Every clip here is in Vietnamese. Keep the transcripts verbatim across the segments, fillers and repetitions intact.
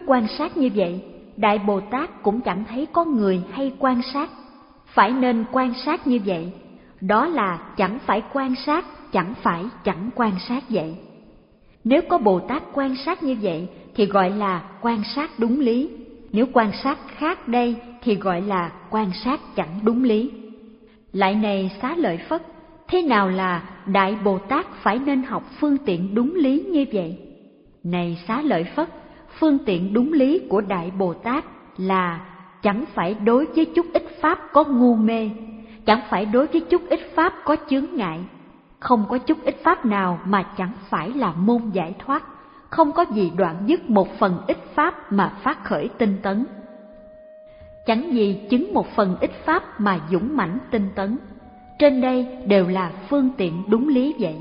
quan sát như vậy, Đại Bồ Tát cũng chẳng thấy có người hay quan sát. Phải nên quan sát như vậy, đó là chẳng phải quan sát, chẳng phải chẳng quan sát vậy. Nếu có Bồ Tát quan sát như vậy thì gọi là quan sát đúng lý. Nếu quan sát khác đây thì gọi là quan sát chẳng đúng lý. Lại này Xá Lợi Phất, thế nào là Đại Bồ Tát phải nên học phương tiện đúng lý như vậy? Này Xá Lợi Phất, phương tiện đúng lý của Đại Bồ Tát là chẳng phải đối với chút ít pháp có ngu mê, chẳng phải đối với chút ít pháp có chướng ngại, không có chút ít pháp nào mà chẳng phải là môn giải thoát, không có gì đoạn dứt một phần ít pháp mà phát khởi tinh tấn. Chẳng gì chứng một phần ít pháp mà dũng mãnh tinh tấn. Trên đây đều là phương tiện đúng lý vậy.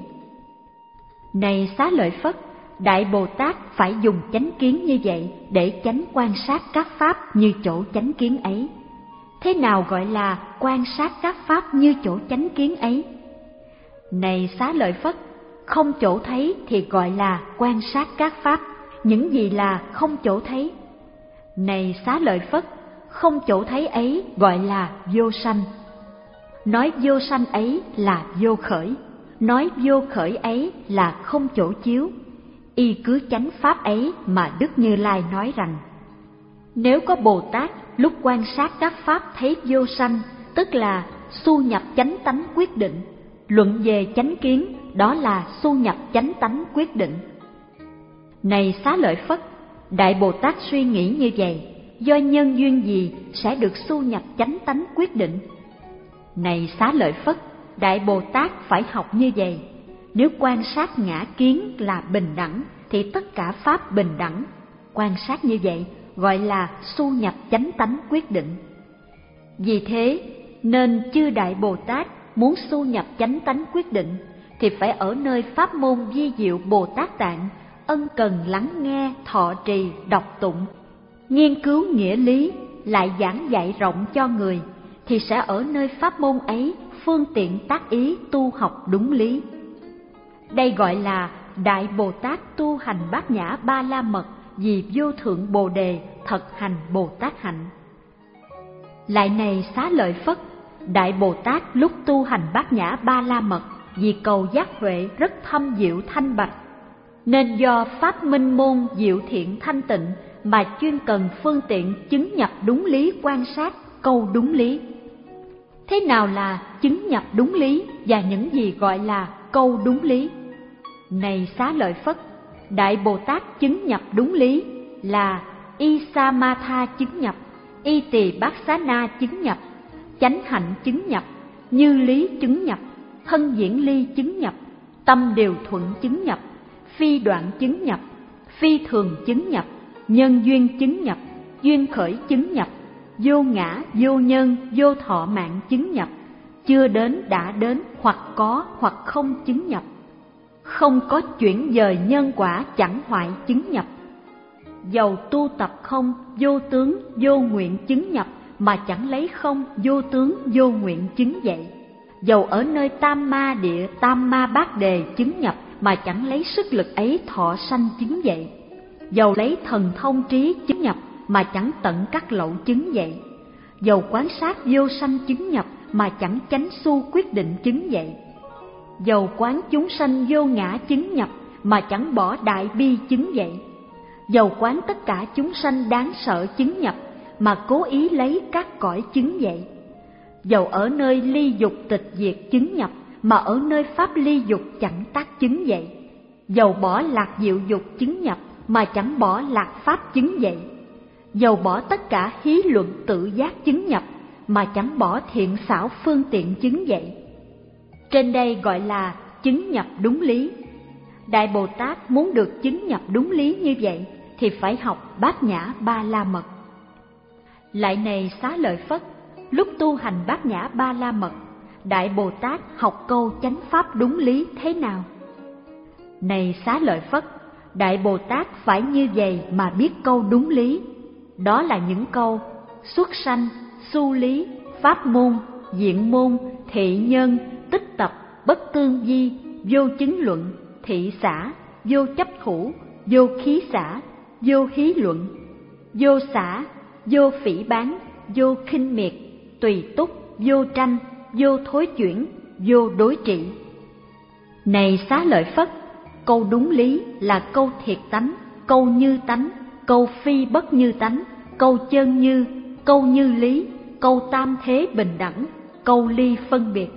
Này Xá Lợi Phất, Đại Bồ Tát phải dùng chánh kiến như vậy để chánh quan sát các pháp như chỗ chánh kiến ấy. Thế nào gọi là quan sát các pháp như chỗ chánh kiến ấy? Này Xá Lợi Phất, không chỗ thấy thì gọi là quan sát các pháp, những gì là không chỗ thấy. Này Xá Lợi Phất, không chỗ thấy ấy gọi là vô sanh. Nói vô sanh ấy là vô khởi, nói vô khởi ấy là không chỗ chiếu. Y cứ chánh pháp ấy mà Đức Như Lai nói rằng, nếu có Bồ Tát lúc quan sát các pháp thấy vô sanh, tức là xu nhập chánh tánh quyết định. Luận về chánh kiến, đó là xu nhập chánh tánh quyết định. Này Xá Lợi Phất, Đại Bồ Tát suy nghĩ như vậy, do nhân duyên gì sẽ được xu nhập chánh tánh quyết định? Này Xá Lợi Phất, Đại Bồ Tát phải học như vậy. Nếu quan sát ngã kiến là bình đẳng, thì tất cả pháp bình đẳng. Quan sát như vậy gọi là xu nhập chánh tánh quyết định. Vì thế, nên chư Đại Bồ Tát muốn xu nhập chánh tánh quyết định, thì phải ở nơi pháp môn vi diệu Bồ Tát Tạng, ân cần lắng nghe, thọ trì, đọc tụng, nghiên cứu nghĩa lý, lại giảng dạy rộng cho người, thì sẽ ở nơi pháp môn ấy phương tiện tác ý tu học đúng lý. Đây gọi là Đại Bồ Tát tu hành Bát Nhã Ba La Mật vì vô thượng Bồ Đề thật hành Bồ Tát hạnh. Lại này Xá Lợi Phất, Đại Bồ Tát lúc tu hành Bát Nhã Ba La Mật vì cầu giác huệ rất thâm diệu thanh bạch, nên do pháp minh môn diệu thiện thanh tịnh mà chuyên cần phương tiện chứng nhập đúng lý quan sát câu đúng lý. Thế nào là chứng nhập đúng lý và những gì gọi là câu đúng lý? Này Xá Lợi Phất, Đại Bồ Tát chứng nhập đúng lý là y samatha chứng nhập, y tỳ bát xá na chứng nhập, chánh hạnh chứng nhập, như lý chứng nhập, thân diễn ly chứng nhập, tâm điều thuận chứng nhập, phi đoạn chứng nhập, phi thường chứng nhập, nhân duyên chứng nhập, duyên khởi chứng nhập, vô ngã, vô nhân, vô thọ mạng chứng nhập, chưa đến đã đến hoặc có hoặc không chứng nhập, không có chuyển dời nhân quả chẳng hoại chứng nhập, dầu tu tập không vô tướng vô nguyện chứng nhập mà chẳng lấy không vô tướng vô nguyện chứng vậy, dầu ở nơi tam ma địa tam ma bát đề chứng nhập mà chẳng lấy sức lực ấy thọ sanh chứng vậy, dầu lấy thần thông trí chứng nhập mà chẳng tận các lậu chứng vậy, dầu quán sát vô sanh chứng nhập mà chẳng chánh xu quyết định chứng vậy, dầu quán chúng sanh vô ngã chứng nhập mà chẳng bỏ đại bi chứng vậy, dầu quán tất cả chúng sanh đáng sợ chứng nhập mà cố ý lấy các cõi chứng vậy, dầu ở nơi ly dục tịch diệt chứng nhập mà ở nơi pháp ly dục chẳng tác chứng vậy, dầu bỏ lạc diệu dục chứng nhập mà chẳng bỏ lạc pháp chứng vậy, dầu bỏ tất cả hí luận tự giác chứng nhập mà chẳng bỏ thiện xảo phương tiện chứng vậy. Trên đây gọi là chứng nhập đúng lý. Đại Bồ Tát muốn được chứng nhập đúng lý như vậy thì phải học Bát Nhã Ba La Mật. Lại này Xá Lợi Phất, lúc tu hành Bát Nhã Ba La Mật, Đại Bồ Tát học câu chánh pháp đúng lý thế nào? Này Xá Lợi Phất, Đại Bồ Tát phải như vậy mà biết câu đúng lý. Đó là những câu xuất sanh, xu lý, pháp môn, diện môn, thị nhân, tích tập, bất tương di, vô chứng luận, thị xã, vô chấp thủ, vô khí xã, vô hí luận, vô xả, vô phỉ báng, vô khinh miệt, tùy túc, vô tranh, vô thối chuyển, vô đối trị. Này Xá Lợi Phất, câu đúng lý là câu thiệt tánh, câu như tánh, câu phi bất như tánh, câu chân như, câu như lý, câu tam thế bình đẳng, câu ly phân biệt.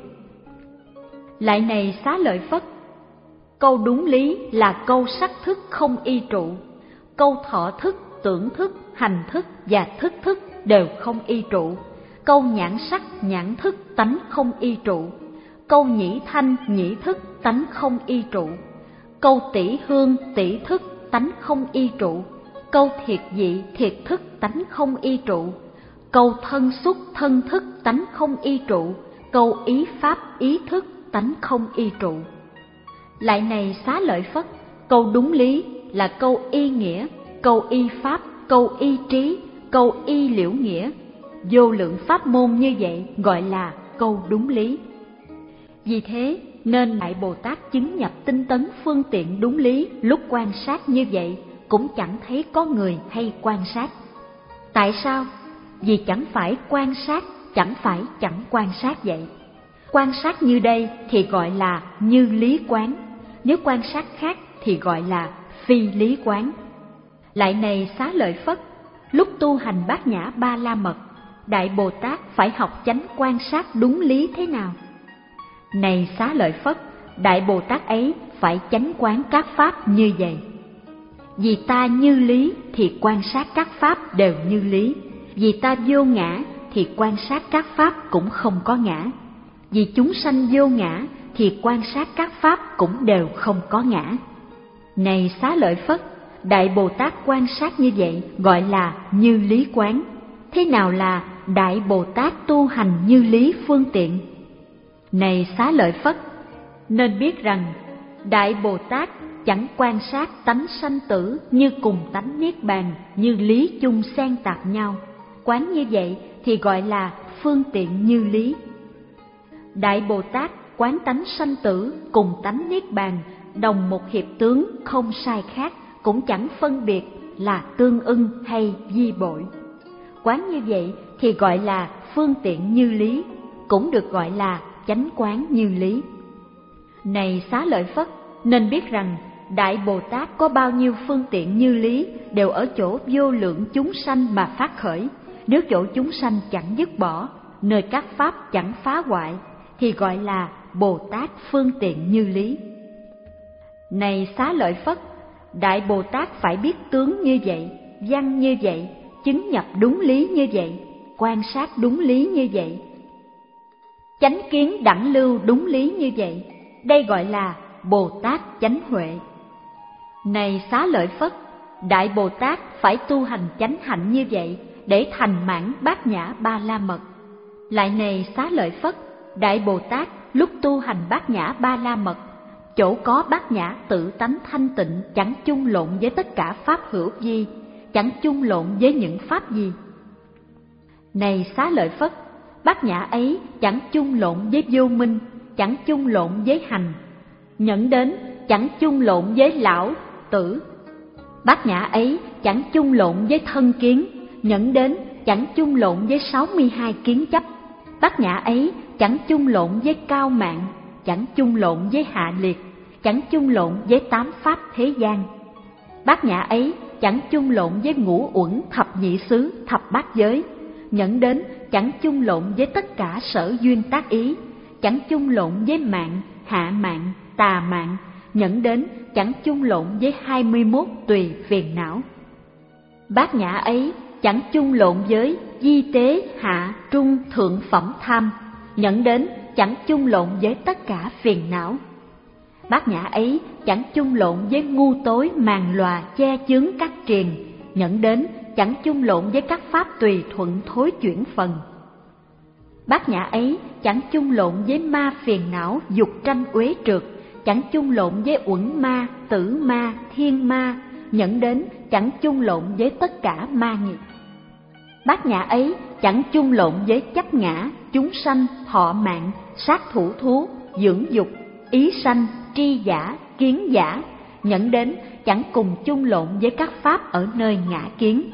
Lại này Xá Lợi Phất, câu đúng lý là câu sắc thức không y trụ, câu thọ thức, tưởng thức, hành thức và thức thức đều không y trụ, câu nhãn sắc, nhãn thức tánh không y trụ, câu nhĩ thanh, nhĩ thức tánh không y trụ, câu tỷ hương, tỷ thức tánh không y trụ, câu thiệt dị, thiệt thức tánh không y trụ, câu thân xúc, thân thức tánh không y trụ, câu ý pháp, ý thức tánh không y trụ. Lại này Xá Lợi Phất, câu đúng lý là câu y nghĩa, câu y pháp, câu y trí, câu y liễu nghĩa, vô lượng pháp môn như vậy gọi là câu đúng lý. Vì thế nên Đại Bồ Tát chứng nhập tinh tấn phương tiện đúng lý, lúc quan sát như vậy cũng chẳng thấy có người hay quan sát. Tại sao? Vì chẳng phải quan sát, chẳng phải chẳng quan sát vậy. Quan sát như đây thì gọi là như lý quán, nếu quan sát khác thì gọi là phi lý quán. Lại này Xá Lợi Phất, lúc tu hành Bát Nhã Ba La Mật, Đại Bồ Tát phải học chánh quan sát đúng lý thế nào? Này Xá Lợi Phất, Đại Bồ Tát ấy phải chánh quán các pháp như vậy. Vì ta như lý thì quan sát các pháp đều như lý, vì ta vô ngã thì quan sát các pháp cũng không có ngã, vì chúng sanh vô ngã thì quan sát các pháp cũng đều không có ngã. Này Xá Lợi Phất, Đại Bồ Tát quan sát như vậy gọi là như lý quán. Thế nào là Đại Bồ Tát tu hành như lý phương tiện? Này Xá Lợi Phất, nên biết rằng Đại Bồ Tát chẳng quan sát tánh sanh tử như cùng tánh niết bàn, như lý chung xen tạp nhau. Quán như vậy thì gọi là phương tiện như lý. Đại Bồ Tát quán tánh sanh tử cùng tánh niết bàn, đồng một hiệp tướng không sai khác, cũng chẳng phân biệt là tương ưng hay di bội. Quán như vậy thì gọi là phương tiện như lý, cũng được gọi là chánh quán như lý. Này Xá Lợi Phất, nên biết rằng Đại Bồ Tát có bao nhiêu phương tiện như lý đều ở chỗ vô lượng chúng sanh mà phát khởi. Nếu chỗ chúng sanh chẳng dứt bỏ, nơi các pháp chẳng phá hoại, thì gọi là Bồ Tát phương tiện như lý. Này Xá Lợi Phất, Đại Bồ Tát phải biết tướng như vậy, văn như vậy, chứng nhập đúng lý như vậy, quan sát đúng lý như vậy, chánh kiến đẳng lưu đúng lý như vậy. Đây gọi là Bồ Tát chánh huệ. Này Xá Lợi Phất, Đại Bồ Tát phải tu hành chánh hạnh như vậy để thành mãn Bát Nhã Ba La Mật. Lại này Xá Lợi Phất, Đại Bồ Tát lúc tu hành Bát Nhã Ba La Mật, chỗ có Bát Nhã tự tánh thanh tịnh chẳng chung lộn với tất cả pháp hữu vi, chẳng chung lộn với những pháp gì. Này Xá Lợi Phất, Bát Nhã ấy chẳng chung lộn với vô minh, chẳng chung lộn với hành, nhẫn đến chẳng chung lộn với lão, tử. Bát Nhã ấy chẳng chung lộn với thân kiến, nhẫn đến chẳng chung lộn với sáu mươi hai kiến chấp. Bát Nhã ấy chẳng chung lộn với cao mạng, chẳng chung lộn với hạ liệt, chẳng chung lộn với tám pháp thế gian. Bát Nhã ấy chẳng chung lộn với ngũ uẩn thập nhị xứ, thập bát giới, nhẫn đến chẳng chung lộn với tất cả sở duyên tác ý, chẳng chung lộn với mạng, hạ mạng, tà mạng, nhẫn đến chẳng chung lộn với hai mươi mốt tùy phiền não. Bát Nhã ấy chẳng chung lộn với di tế, hạ, trung, thượng phẩm tham, nhẫn đến chẳng chung lộn với tất cả phiền não. Bát Nhã ấy chẳng chung lộn với ngu tối màn lòa che chướng các triền, nhẫn đến chẳng chung lộn với các pháp tùy thuận thối chuyển phần. Bát Nhã ấy chẳng chung lộn với ma phiền não dục tranh uế trượt, chẳng chung lộn với uẩn ma, tử ma, thiên ma, nhẫn đến chẳng chung lộn với tất cả ma nghiệp. Bát Nhã ấy chẳng chung lộn với chấp ngã, chúng sanh, thọ mạng, sát thủ thú, dưỡng dục, ý sanh, tri giả, kiến giả, nhẫn đến chẳng cùng chung lộn với các pháp ở nơi ngã kiến.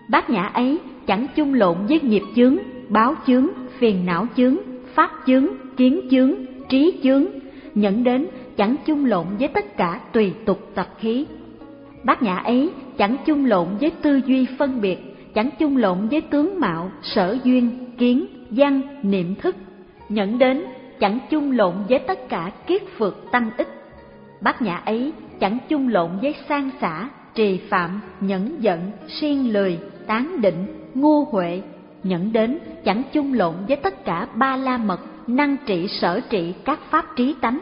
Bát nhã ấy chẳng chung lộn với nghiệp chướng, báo chướng, phiền não chướng, pháp chướng, kiến chướng, trí chướng, nhẫn đến chẳng chung lộn với tất cả tùy tục tập khí. Bát nhã ấy chẳng chung lộn với tư duy phân biệt, chẳng chung lộn với tướng mạo, sở duyên, kiến, văn, niệm thức, nhẫn đến chẳng chung lộn với tất cả kiết phược tăng ích. Bát nhã ấy chẳng chung lộn với sang xả, trì phạm, nhẫn giận, siêng lười, tán định, ngu huệ, nhẫn đến chẳng chung lộn với tất cả ba la mật, năng trị sở trị các pháp trí tánh.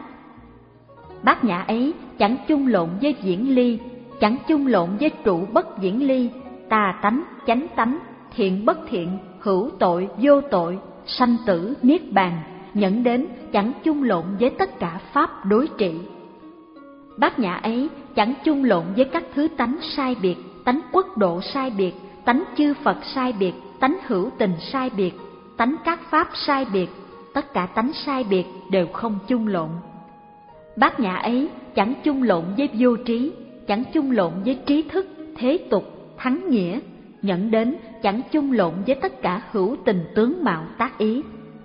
Bát nhã ấy chẳng chung lộn với diễn ly, chẳng chung lộn với trụ bất diễn ly, tà tánh, chánh tánh, thiện bất thiện, hữu tội, vô tội, sanh tử, niết bàn, nhẫn đến chẳng chung lộn với tất cả pháp đối trị. Bát nhã ấy chẳng chung lộn với các thứ tánh sai biệt, tánh uất độ sai biệt, tánh chư Phật sai biệt, tánh hữu tình sai biệt, tánh các pháp sai biệt, tất cả tánh sai biệt đều không chung lộn. Bát nhã ấy chẳng chung lộn với vô trí, chẳng chung lộn với trí thức, thế tục, thắng nghĩa, nhẫn đến chẳng chung lộn với tất cả hữu tình tướng mạo tác ý.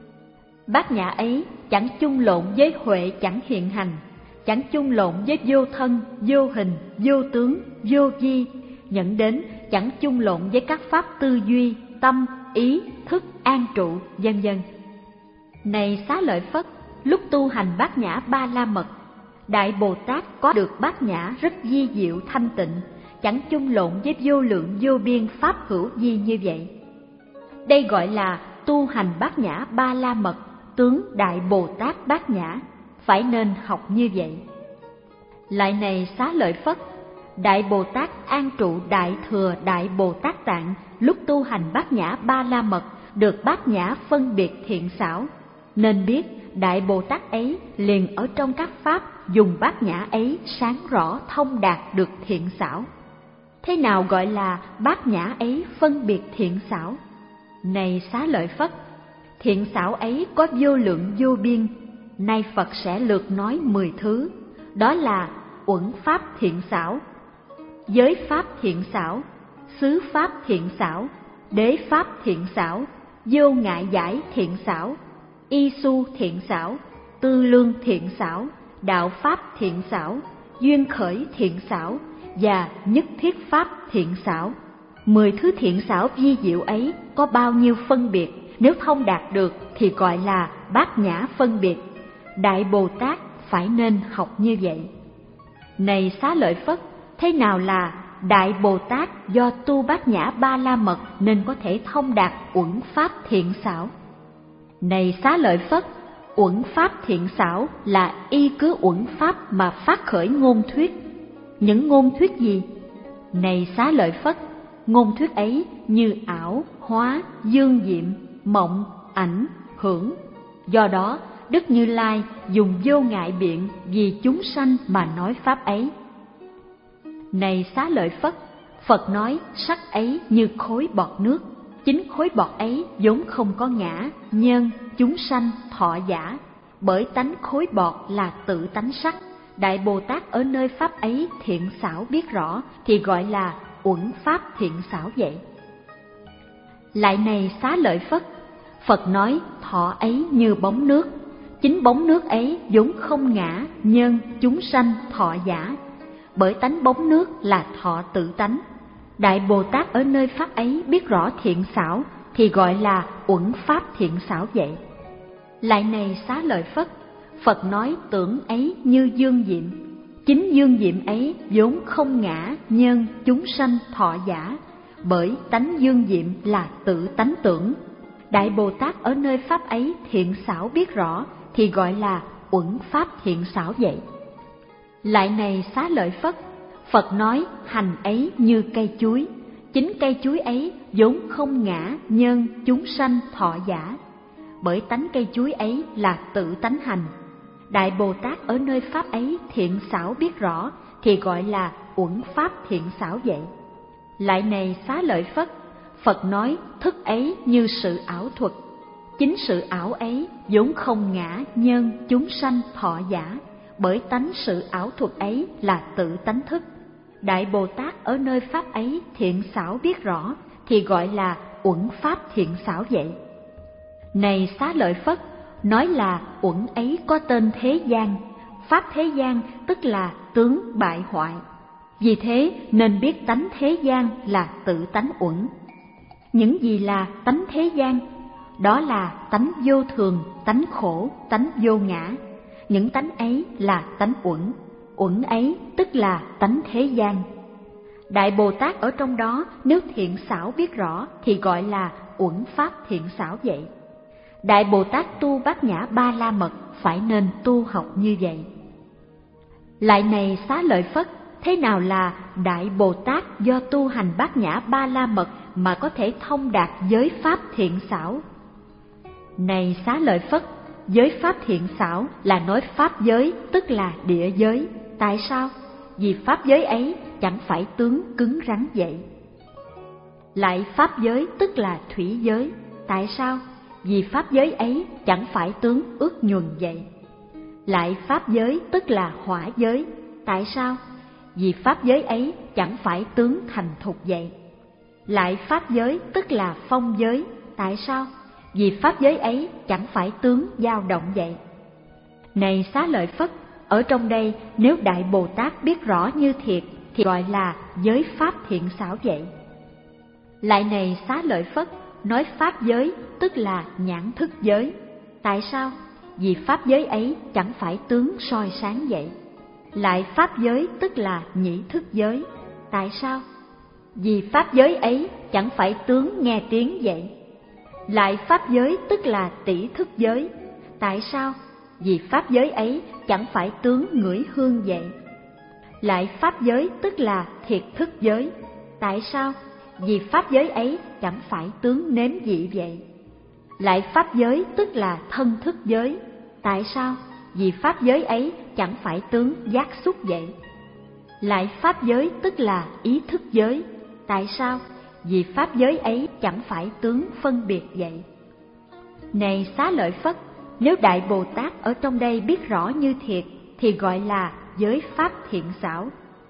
Bát nhã ấy chẳng chung lộn với huệ chẳng hiện hành, chẳng chung lộn với vô thân, vô hình, vô tướng, vô vi, nhẫn đến chẳng chung lộn với các pháp tư duy, tâm, ý, thức, an trụ, vân vân. Này Xá Lợi Phất, lúc tu hành bát nhã ba la mật, Đại Bồ Tát có được bát nhã rất vi diệu thanh tịnh, chẳng chung lộn với vô lượng vô biên pháp hữu vi như vậy. Đây gọi là tu hành bát nhã ba la mật, tướng Đại Bồ Tát bát nhã, phải nên học như vậy. Lại này Xá Lợi Phất, Đại Bồ Tát an trụ Đại Thừa Đại Bồ Tát Tạng lúc tu hành bát nhã ba la mật được bát nhã phân biệt thiện xảo, nên biết Đại Bồ Tát ấy liền ở trong các pháp dùng bát nhã ấy sáng rõ thông đạt được thiện xảo. Thế nào gọi là bát nhã ấy phân biệt thiện xảo? Này Xá Lợi Phất, thiện xảo ấy có vô lượng vô biên, nay Phật sẽ lược nói mười thứ, đó là uẩn pháp thiện xảo, giới pháp thiện xảo, xứ pháp thiện xảo, đế pháp thiện xảo, vô ngại giải thiện xảo, y su thiện xảo, tư lương thiện xảo, đạo pháp thiện xảo, duyên khởi thiện xảo và nhất thiết pháp thiện xảo. Mười thứ thiện xảo vi diệu ấy có bao nhiêu phân biệt, nếu thông đạt được thì gọi là bát nhã phân biệt. Đại Bồ Tát phải nên học như vậy. Này Xá Lợi Phất, thế nào là Đại Bồ Tát do tu bát nhã ba la mật nên có thể thông đạt uẩn pháp thiện xảo? Này Xá Lợi Phất, uẩn pháp thiện xảo là y cứ uẩn pháp mà phát khởi ngôn thuyết. Những ngôn thuyết gì? Này Xá Lợi Phất, ngôn thuyết ấy như ảo, hóa, dương diệm, mộng, ảnh, hưởng. Do đó, Đức Như Lai dùng vô ngại biện vì chúng sanh mà nói pháp ấy. Này Xá Lợi Phất, Phật nói sắc ấy như khối bọt nước. Chính khối bọt ấy vốn không có ngã, nhân, chúng sanh, thọ giả. Bởi tánh khối bọt là tự tánh sắc. Đại Bồ Tát ở nơi pháp ấy thiện xảo biết rõ thì gọi là uẩn pháp thiện xảo vậy. Lại này Xá Lợi Phất, Phật nói thọ ấy như bóng nước. Chính bóng nước ấy vốn không ngã, nhân, chúng sanh, thọ giả. Bởi tánh bóng nước là thọ tự tánh. Đại Bồ Tát ở nơi pháp ấy biết rõ thiện xảo thì gọi là uẩn pháp thiện xảo vậy. Lại này Xá Lợi Phất, Phật nói tưởng ấy như dương diệm. Chính dương diệm ấy vốn không ngã, nhân, chúng sanh, thọ giả. Bởi tánh dương diệm là tự tánh tưởng. Đại Bồ Tát ở nơi pháp ấy thiện xảo biết rõ thì gọi là uẩn pháp thiện xảo vậy. Lại này Xá Lợi Phất, Phật nói hành ấy như cây chuối. Chính cây chuối ấy vốn không ngã, nhân, chúng sanh, thọ giả. Bởi tánh cây chuối ấy là tự tánh hành. Đại Bồ Tát ở nơi pháp ấy thiện xảo biết rõ thì gọi là uẩn pháp thiện xảo vậy. Lại này Xá Lợi Phất, Phật nói thức ấy như sự ảo thuật. Chính sự ảo ấy vốn không ngã, nhân, chúng sanh, thọ giả. Bởi tánh sự ảo thuật ấy là tự tánh thức. Đại Bồ Tát ở nơi pháp ấy thiện xảo biết rõ thì gọi là uẩn pháp thiện xảo vậy. Này Xá Lợi Phất, nói là uẩn ấy có tên thế gian, pháp thế gian tức là tướng bại hoại. Vì thế nên biết tánh thế gian là tự tánh uẩn. Những gì là tánh thế gian? Đó là tánh vô thường, tánh khổ, tánh vô ngã. Những tánh ấy là tánh uẩn. Uẩn ấy tức là tánh thế gian. Đại Bồ Tát ở trong đó nếu thiện xảo biết rõ thì gọi là uẩn pháp thiện xảo vậy. Đại Bồ Tát tu Bát Nhã Ba La Mật phải nên tu học như vậy. Lại này Xá Lợi Phất, thế nào là Đại Bồ Tát do tu hành Bát Nhã Ba La Mật mà có thể thông đạt giới pháp thiện xảo? Này Xá Lợi Phất, giới pháp thiện xảo là nói pháp giới tức là địa giới. Tại sao? Vì pháp giới ấy chẳng phải tướng cứng rắn vậy. Lại pháp giới tức là thủy giới. Tại sao? Vì pháp giới ấy chẳng phải tướng ướt nhuần vậy. Lại pháp giới tức là hỏa giới. Tại sao? Vì pháp giới ấy chẳng phải tướng thành thục vậy. Lại pháp giới tức là phong giới. Tại sao? Vì pháp giới ấy chẳng phải tướng dao động vậy. Này Xá Lợi Phất, ở trong đây nếu Đại Bồ Tát biết rõ như thiệt thì gọi là giới pháp thiện xảo vậy. Lại này Xá Lợi Phất, nói pháp giới tức là nhãn thức giới. Tại sao? Vì pháp giới ấy chẳng phải tướng soi sáng vậy. Lại pháp giới tức là nhĩ thức giới. Tại sao? Vì pháp giới ấy chẳng phải tướng nghe tiếng vậy. Lại pháp giới tức là tỷ thức giới. Tại sao? Vì pháp giới ấy chẳng phải tướng ngửi hương vậy. Lại pháp giới tức là thiệt thức giới. Tại sao? Vì pháp giới ấy chẳng phải tướng nếm vị vậy. Lại pháp giới tức là thân thức giới. Tại sao? Vì pháp giới ấy chẳng phải tướng giác xúc vậy. Lại pháp giới tức là ý thức giới. Tại sao? Vì pháp giới ấy chẳng phải tướng phân biệt vậy. Này Xá Lợi Phất, nếu Đại Bồ Tát ở trong đây biết rõ như thiệt thì gọi là giới pháp thiện xảo.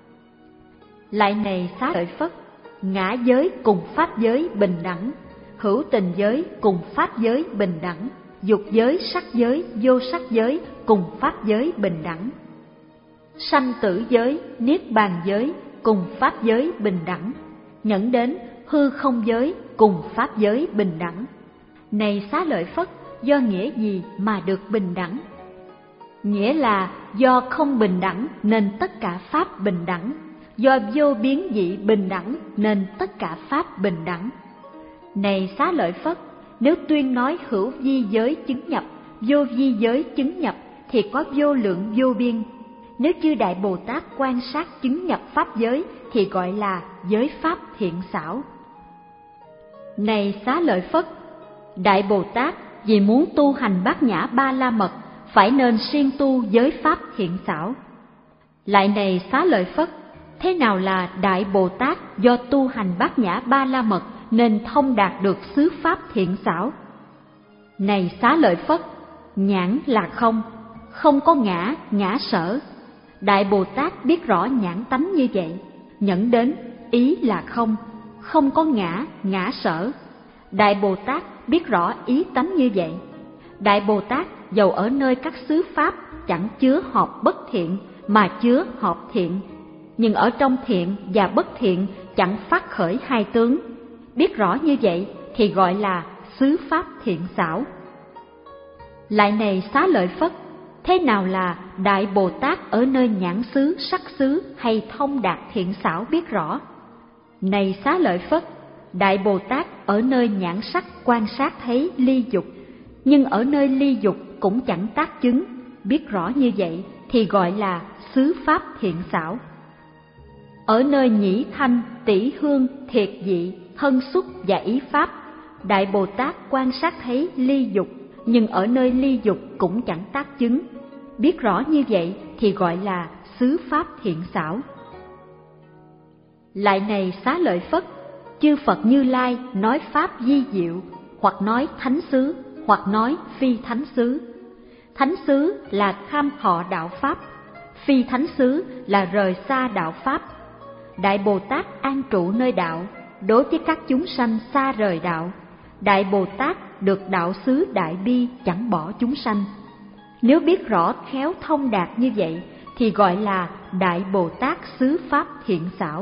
Lại này Xá Lợi Phất, ngã giới cùng pháp giới bình đẳng, hữu tình giới cùng pháp giới bình đẳng, dục giới, sắc giới, vô sắc giới cùng pháp giới bình đẳng, sanh tử giới, niết bàn giới cùng pháp giới bình đẳng, nhẫn đến hư không giới cùng pháp giới bình đẳng. Này Xá Lợi Phất, do nghĩa gì mà được bình đẳng? Nghĩa là do không bình đẳng nên tất cả pháp bình đẳng, do vô biến dị bình đẳng nên tất cả pháp bình đẳng. Này Xá Lợi Phất, nếu tuyên nói hữu vi giới chứng nhập, vô vi giới chứng nhập thì có vô lượng vô biên. Nếu chư Đại Bồ Tát quan sát chứng nhập pháp giới thì gọi là giới pháp thiện xảo. Này Xá Lợi Phất, Đại Bồ Tát vì muốn tu hành Bát Nhã Ba La Mật phải nên siêng tu giới pháp thiện xảo. Lại này Xá Lợi Phất, thế nào là Đại Bồ Tát do tu hành Bát Nhã Ba La Mật nên thông đạt được xứ pháp thiện xảo? Này Xá Lợi Phất, nhãn là không, không có ngã, ngã sở. Đại Bồ Tát biết rõ nhãn tánh như vậy. Nhẫn đến ý là không, không có ngã, ngã sở. Đại Bồ Tát biết rõ ý tánh như vậy. Đại Bồ Tát dầu ở nơi các xứ pháp chẳng chứa hợp bất thiện mà chứa hợp thiện, nhưng ở trong thiện và bất thiện chẳng phát khởi hai tướng. Biết rõ như vậy thì gọi là xứ pháp thiện xảo. Lại này Xá Lợi Phất, thế nào là Đại Bồ Tát ở nơi nhãn xứ, sắc xứ hay thông đạt thiện xảo biết rõ? Này Xá Lợi Phất, Đại Bồ Tát ở nơi nhãn sắc quan sát thấy ly dục, nhưng ở nơi ly dục cũng chẳng tác chứng. Biết rõ như vậy thì gọi là xứ pháp thiện xảo. Ở nơi nhĩ thanh, tỷ hương, thiệt dị, thân xúc và ý pháp, Đại Bồ Tát quan sát thấy ly dục, nhưng ở nơi ly dục cũng chẳng tác chứng. Biết rõ như vậy thì gọi là xứ pháp thiện xảo. Lại này Xá Lợi Phất, chư Phật Như Lai nói pháp vi diệu, hoặc nói thánh xứ, hoặc nói phi thánh xứ. Thánh xứ là tham thọ đạo pháp, phi thánh xứ là rời xa đạo pháp. Đại Bồ Tát an trụ nơi đạo, đối với các chúng sanh xa rời đạo, Đại Bồ Tát được đạo xứ đại bi chẳng bỏ chúng sanh. Nếu biết rõ khéo thông đạt như vậy thì gọi là Đại Bồ Tát xứ pháp thiện xảo.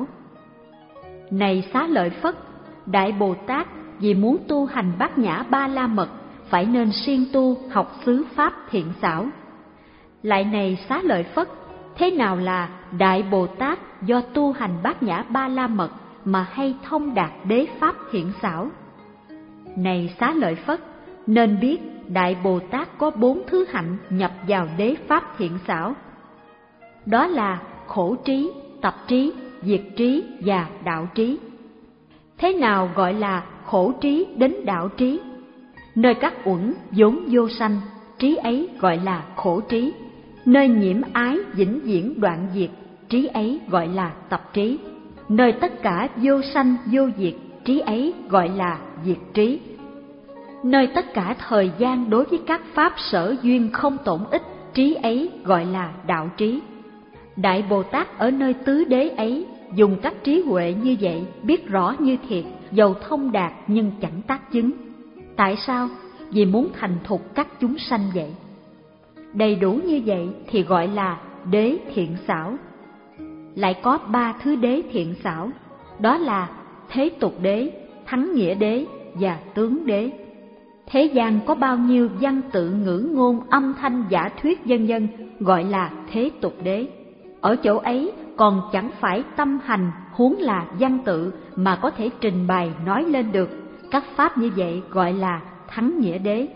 Này Xá Lợi Phất, Đại Bồ Tát vì muốn tu hành bát nhã ba la mật phải nên siêng tu học xứ pháp thiện xảo. Lại này Xá Lợi Phất, thế nào là Đại Bồ Tát do tu hành bát nhã ba la mật mà hay thông đạt đế pháp thiện xảo? Này Xá Lợi Phất, nên biết Đại Bồ Tát có bốn thứ hạnh nhập vào đế pháp thiện xảo. Đó là khổ trí, tập trí, diệt trí và đạo trí. Thế nào gọi là khổ trí đến đạo trí? Nơi các uẩn vốn vô sanh, trí ấy gọi là khổ trí. Nơi nhiễm ái vĩnh viễn đoạn diệt, trí ấy gọi là tập trí. Nơi tất cả vô sanh vô diệt, trí ấy gọi là diệt trí. Nơi tất cả thời gian đối với các pháp sở duyên không tổn ích, trí ấy gọi là đạo trí. Đại Bồ Tát ở nơi tứ đế ấy dùng các trí huệ như vậy, biết rõ như thiệt, dầu thông đạt nhưng chẳng tác chứng. Tại sao? Vì muốn thành thục các chúng sanh vậy. Đầy đủ như vậy thì gọi là đế thiện xảo. Lại có ba thứ đế thiện xảo, đó là thế tục đế, thắng nghĩa đế và tướng đế. Thế gian có bao nhiêu văn tự ngữ ngôn âm thanh giả thuyết vân vân gọi là thế tục đế. Ở chỗ ấy còn chẳng phải tâm hành, huống là văn tự mà có thể trình bày nói lên được. Các pháp như vậy gọi là thắng nghĩa đế.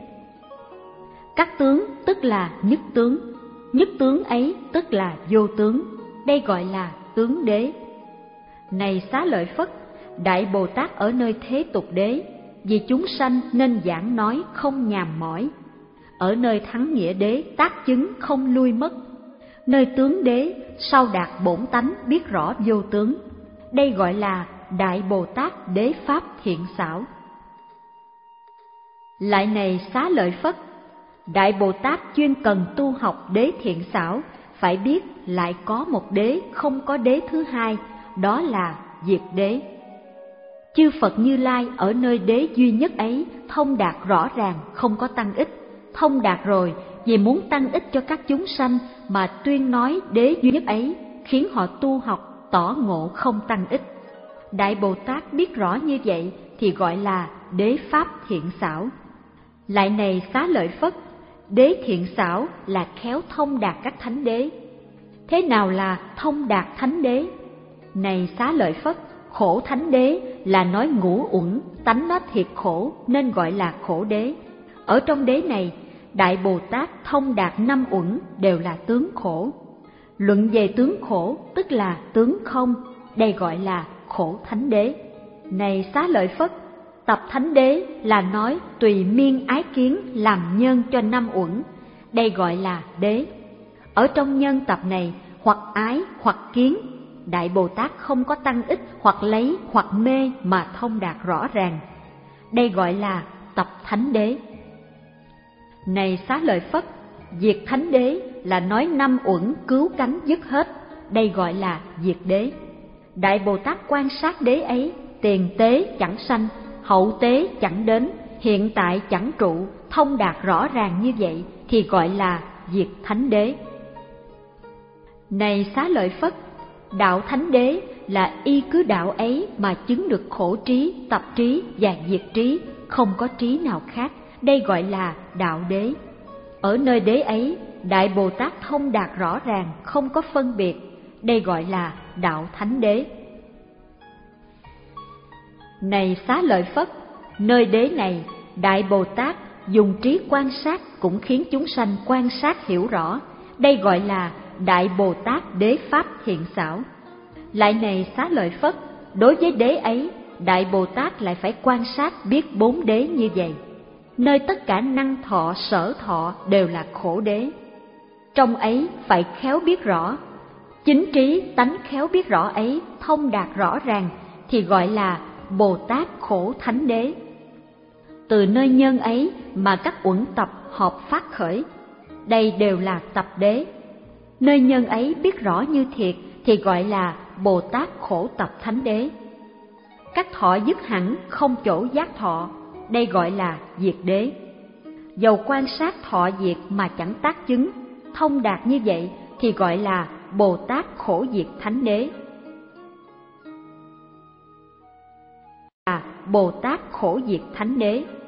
Các tướng tức là nhất tướng, nhất tướng ấy tức là vô tướng, đây gọi là tướng đế. Này Xá Lợi Phất, Đại Bồ Tát ở nơi thế tục đế, vì chúng sanh nên giảng nói không nhàm mỏi. Ở nơi thắng nghĩa đế tác chứng không lui mất. Nơi tướng đế sau đạt bổn tánh biết rõ vô tướng, đây gọi là Đại Bồ Tát đế pháp thiện xảo. Lại này Xá Lợi Phất, Đại Bồ Tát chuyên cần tu học đế thiện xảo, phải biết lại có một đế không có đế thứ hai, đó là diệt đế. Chư Phật Như Lai ở nơi đế duy nhất ấy thông đạt rõ ràng, không có tăng ích. Thông đạt rồi, vì muốn tăng ích cho các chúng sanh mà tuyên nói đế duy nhất ấy, khiến họ tu học tỏ ngộ không tăng ích. Đại Bồ Tát biết rõ như vậy thì gọi là đế pháp thiện xảo. Lại này Xá Lợi Phất, đế thiện xảo là khéo thông đạt các thánh đế. Thế nào là thông đạt thánh đế? Này Xá Lợi Phất, khổ thánh đế là nói ngũ uẩn, tánh nó thiệt khổ nên gọi là khổ đế. Ở trong đế này, Đại Bồ Tát thông đạt năm uẩn đều là tướng khổ. Luận về tướng khổ tức là tướng không, đây gọi là khổ thánh đế. Này Xá Lợi Phất, tập thánh đế là nói tùy miên ái kiến làm nhân cho năm uẩn, đây gọi là đế. Ở trong nhân tập này, hoặc ái hoặc kiến, Đại Bồ Tát không có tăng ích hoặc lấy hoặc mê mà thông đạt rõ ràng, đây gọi là tập thánh đế. Này Xá Lợi Phất, diệt thánh đế là nói năm uẩn cứu cánh dứt hết, đây gọi là diệt đế. Đại Bồ Tát quan sát đế ấy, tiền tế chẳng sanh, hậu tế chẳng đến, hiện tại chẳng trụ, thông đạt rõ ràng như vậy thì gọi là diệt thánh đế. Này Xá Lợi Phất, đạo thánh đế là y cứ đạo ấy mà chứng được khổ trí, tập trí và diệt trí, không có trí nào khác, đây gọi là đạo đế. Ở nơi đế ấy, Đại Bồ Tát thông đạt rõ ràng, không có phân biệt, đây gọi là đạo thánh đế. Này Xá Lợi Phất, nơi đế này, Đại Bồ Tát dùng trí quan sát cũng khiến chúng sanh quan sát hiểu rõ, đây gọi là Đại Bồ Tát đế pháp thiện xảo. Lại này Xá Lợi Phất, đối với đế ấy, Đại Bồ Tát lại phải quan sát biết bốn đế như vậy. Nơi tất cả năng thọ sở thọ đều là khổ đế, trong ấy phải khéo biết rõ. Chính trí tánh khéo biết rõ ấy, thông đạt rõ ràng thì gọi là Bồ Tát khổ thánh đế. Từ nơi nhân ấy mà các uẩn tập hợp phát khởi, đây đều là tập đế. Nơi nhân ấy biết rõ như thiệt thì gọi là Bồ Tát khổ tập thánh đế. các thọ dứt hẳn không chỗ giác thọ, đây gọi là diệt đế. Dầu quan sát thọ diệt mà chẳng tác chứng, thông đạt như vậy thì gọi là Bồ Tát khổ diệt thánh đế. À, Bồ Tát khổ diệt thánh đế.